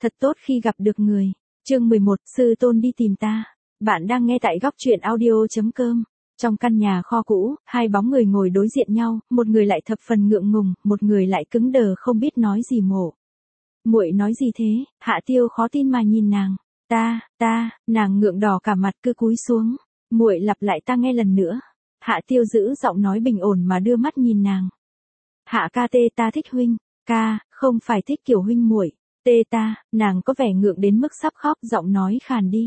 Thật tốt khi gặp được người. Chương 11, sư tôn đi tìm ta. Bạn đang nghe tại góc truyện audio.com. Trong căn nhà kho cũ, hai bóng người ngồi đối diện nhau, một người lại thập phần ngượng ngùng, một người lại cứng đờ không biết nói gì Mộ. Muội nói gì thế? Hạ Tiêu khó tin mà nhìn nàng. Nàng ngượng đỏ cả mặt cứ cúi xuống. Muội lặp lại ta nghe lần nữa. Hạ Tiêu giữ giọng nói bình ổn mà đưa mắt nhìn nàng. Hạ ca tê ta thích huynh. Ca, không phải thích kiểu huynh muội. Tê ta, nàng có vẻ ngượng đến mức sắp khóc, giọng nói khàn đi.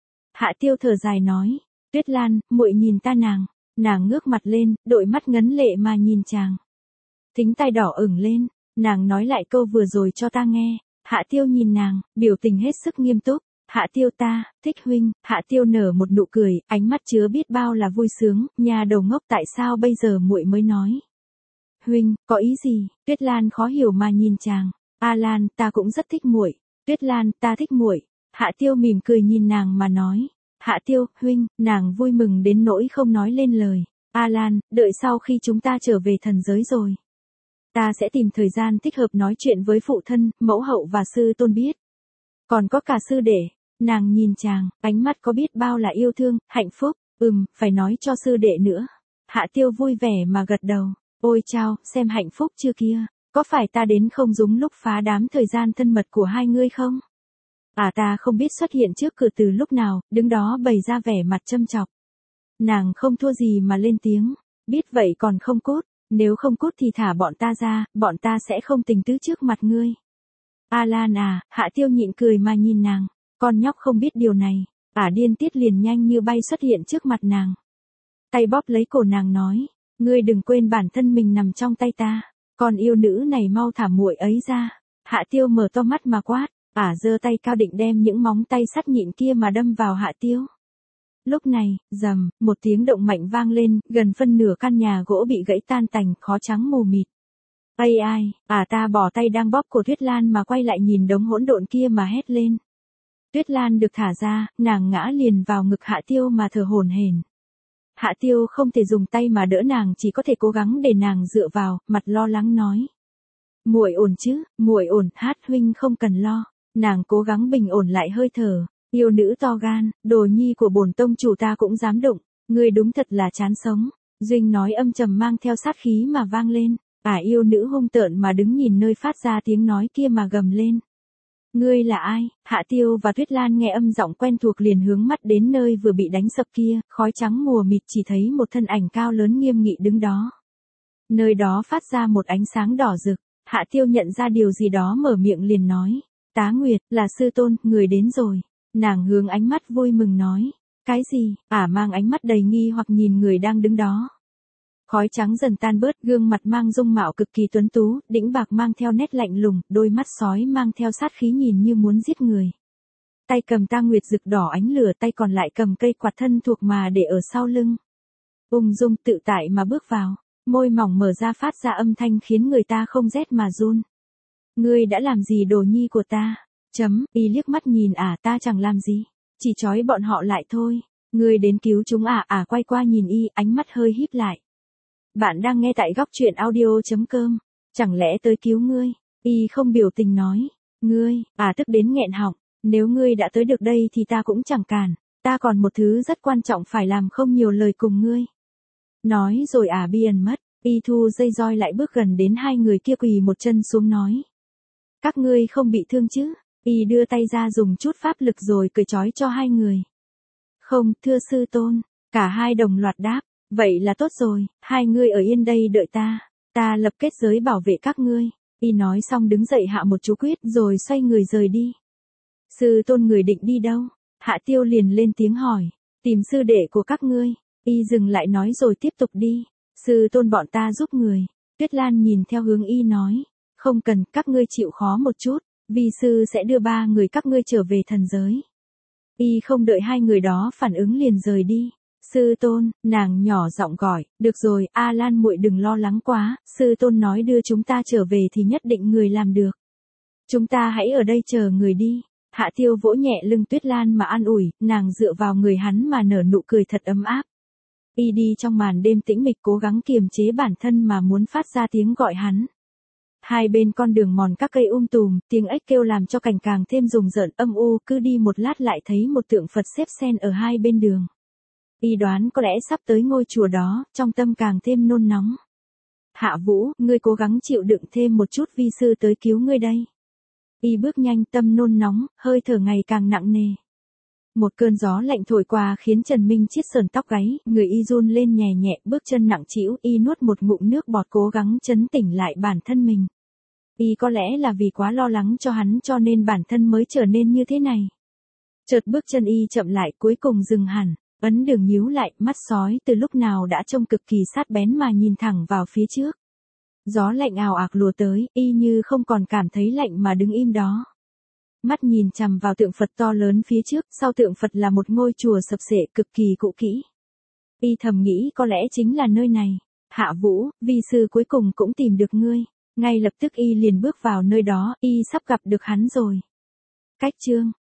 Hạ Tiêu thở dài nói, Tuyết Lan, muội nhìn ta. Nàng ngước mặt lên, đội mắt ngấn lệ mà nhìn chàng. Thính tai đỏ ửng lên, nàng nói lại câu vừa rồi cho ta nghe. Hạ Tiêu nhìn nàng, biểu tình hết sức nghiêm túc. Hạ Tiêu ta, thích huynh. Hạ Tiêu nở một nụ cười, ánh mắt chứa biết bao là vui sướng. Nhà đầu ngốc, tại sao bây giờ muội mới nói? Huynh, có ý gì? Tuyết Lan khó hiểu mà nhìn chàng. A Lan, ta cũng rất thích muội. Tuyết Lan, ta thích muội. Hạ Tiêu mỉm cười nhìn nàng mà nói. Hạ Tiêu, huynh, nàng vui mừng đến nỗi không nói lên lời. A Lan, đợi sau khi chúng ta trở về thần giới rồi, ta sẽ tìm thời gian thích hợp nói chuyện với phụ thân, mẫu hậu và sư tôn biết. Còn có cả sư đệ. Nàng nhìn chàng, ánh mắt có biết bao là yêu thương, hạnh phúc. Phải nói cho sư đệ nữa. Hạ Tiêu vui vẻ mà gật đầu. Ôi chao, xem hạnh phúc chưa kia. Có phải ta đến không đúng lúc phá đám thời gian thân mật của hai ngươi không? Ta không biết xuất hiện trước cửa từ lúc nào, đứng đó bày ra vẻ mặt châm chọc. Nàng không thua gì mà lên tiếng. Biết vậy còn không cút, nếu không cút thì thả bọn ta ra, bọn ta sẽ không tình tứ trước mặt ngươi. A Lan à, Hạ Tiêu nhịn cười mà nhìn nàng. Con nhóc không biết điều này. Điên tiết liền nhanh như bay xuất hiện trước mặt nàng. Tay bóp lấy cổ nàng nói. Ngươi đừng quên bản thân mình nằm trong tay ta. Con yêu nữ này mau thả muội ấy ra. Hạ Tiêu mở to mắt mà quát. Giơ tay cao định đem những móng tay sắt nhịn kia mà đâm vào Hạ Tiêu. Lúc này, rầm, một tiếng động mạnh vang lên, gần phân nửa căn nhà gỗ bị gãy tan tành, khói trắng mù mịt. Ai, ta bỏ tay đang bóp cổ Tuyết Lan mà quay lại nhìn đống hỗn độn kia mà hét lên. Tuyết Lan được thả ra, nàng ngã liền vào ngực Hạ Tiêu mà thở hổn hển. Hạ Tiêu không thể dùng tay mà đỡ nàng, chỉ có thể cố gắng để nàng dựa vào, mặt lo lắng nói. Muội ổn chứ? Muội ổn, huynh không cần lo. Nàng cố gắng bình ổn lại hơi thở. Yêu nữ to gan, đồ nhi của bổn tông chủ ta cũng dám đụng. Ngươi đúng thật là chán sống. Duynh nói âm trầm mang theo sát khí mà vang lên. Yêu nữ hung tợn mà đứng nhìn nơi phát ra tiếng nói kia mà gầm lên. Ngươi là ai? Hạ Tiêu và Tuyết Lan nghe âm giọng quen thuộc liền hướng mắt đến nơi vừa bị đánh sập kia, khói trắng mù mịt, chỉ thấy một thân ảnh cao lớn nghiêm nghị đứng đó. Nơi đó phát ra một ánh sáng đỏ rực. Hạ Tiêu nhận ra điều gì đó mở miệng liền nói. Tá Nguyệt, là sư tôn, người đến rồi. Nàng hướng ánh mắt vui mừng nói. Cái gì? Mang ánh mắt đầy nghi hoặc nhìn người đang đứng đó. Khói trắng dần tan bớt, gương mặt mang dung mạo cực kỳ tuấn tú, đĩnh bạc mang theo nét lạnh lùng, đôi mắt sói mang theo sát khí nhìn như muốn giết người. Tay cầm Tá Nguyệt rực đỏ ánh lửa, tay còn lại cầm cây quạt thân thuộc mà để ở sau lưng. Ung dung tự tại mà bước vào, môi mỏng mở ra phát ra âm thanh khiến người ta không rét mà run. Ngươi đã làm gì đồ nhi của ta? Y liếc mắt nhìn ta chẳng làm gì, chỉ trói bọn họ lại thôi. Ngươi đến cứu chúng quay qua nhìn y, ánh mắt hơi híp lại. Bạn đang nghe tại góc truyện audio.com. Chẳng lẽ tới cứu ngươi? Y không biểu tình nói. Ngươi, tức đến nghẹn họng. Nếu ngươi đã tới được đây thì ta cũng chẳng cản. Ta còn một thứ rất quan trọng phải làm, không nhiều lời cùng ngươi. Nói rồi bi ẩn mất. Y thu dây roi lại bước gần đến hai người kia, quỳ một chân xuống nói. Các ngươi không bị thương chứ? Y đưa tay ra dùng chút pháp lực rồi cởi trói cho hai người. Không, thưa sư tôn. Cả hai đồng loạt đáp. Vậy là tốt rồi, hai ngươi ở yên đây đợi ta. Ta lập kết giới bảo vệ các ngươi. Y nói xong đứng dậy hạ một chú quyết rồi xoay người rời đi. Sư tôn, người định đi đâu? Hạ Tiêu liền lên tiếng hỏi. Tìm sư đệ của các ngươi. Y dừng lại nói rồi tiếp tục đi. Sư tôn, bọn ta giúp người. Tuyết Lan nhìn theo hướng y nói. Không cần, các ngươi chịu khó một chút. Vi sư sẽ đưa ba người các ngươi trở về thần giới. Y không đợi hai người đó phản ứng liền rời đi. Sư tôn, nàng nhỏ giọng gọi. Được rồi, A Lan muội đừng lo lắng quá. Sư tôn nói đưa chúng ta trở về thì nhất định người làm được. Chúng ta hãy ở đây chờ người đi. Hạ Tiêu vỗ nhẹ lưng Tuyết Lan mà an ủi. Nàng dựa vào người hắn mà nở nụ cười thật ấm áp. Y đi trong màn đêm tĩnh mịch, cố gắng kiềm chế bản thân mà muốn phát ra tiếng gọi hắn. Hai bên con đường mòn các cây tùm, tiếng ếch kêu làm cho cảnh càng thêm rùng rợn âm u, cứ đi một lát lại thấy một tượng Phật xếp xen ở hai bên đường. Y đoán có lẽ sắp tới ngôi chùa đó, trong tâm càng thêm nôn nóng. Hạ Vũ, ngươi cố gắng chịu đựng thêm một chút, vi sư tới cứu ngươi đây. Y bước nhanh, tâm nôn nóng, hơi thở ngày càng nặng nề. Một cơn gió lạnh thổi qua khiến Trần Minh Chiết sờn tóc gáy, người y run lên nhẹ nhẹ, bước chân nặng trĩu, y nuốt một ngụm nước bọt cố gắng trấn tĩnh lại bản thân mình. Y có lẽ là vì quá lo lắng cho hắn cho nên bản thân mới trở nên như thế này. Chợt bước chân y chậm lại, cuối cùng dừng hẳn, ấn đường nhíu lại, mắt sói từ lúc nào đã trông cực kỳ sát bén mà nhìn thẳng vào phía trước. Gió lạnh ào ạt lùa tới, y như không còn cảm thấy lạnh mà đứng im đó. Mắt nhìn chằm vào tượng Phật to lớn phía trước, sau tượng Phật là một ngôi chùa sập xệ cực kỳ cũ kỹ. Y thầm nghĩ có lẽ chính là nơi này. Hạ Vũ, vi sư cuối cùng cũng tìm được ngươi. Ngay lập tức y liền bước vào nơi đó, y sắp gặp được hắn rồi. Cách chương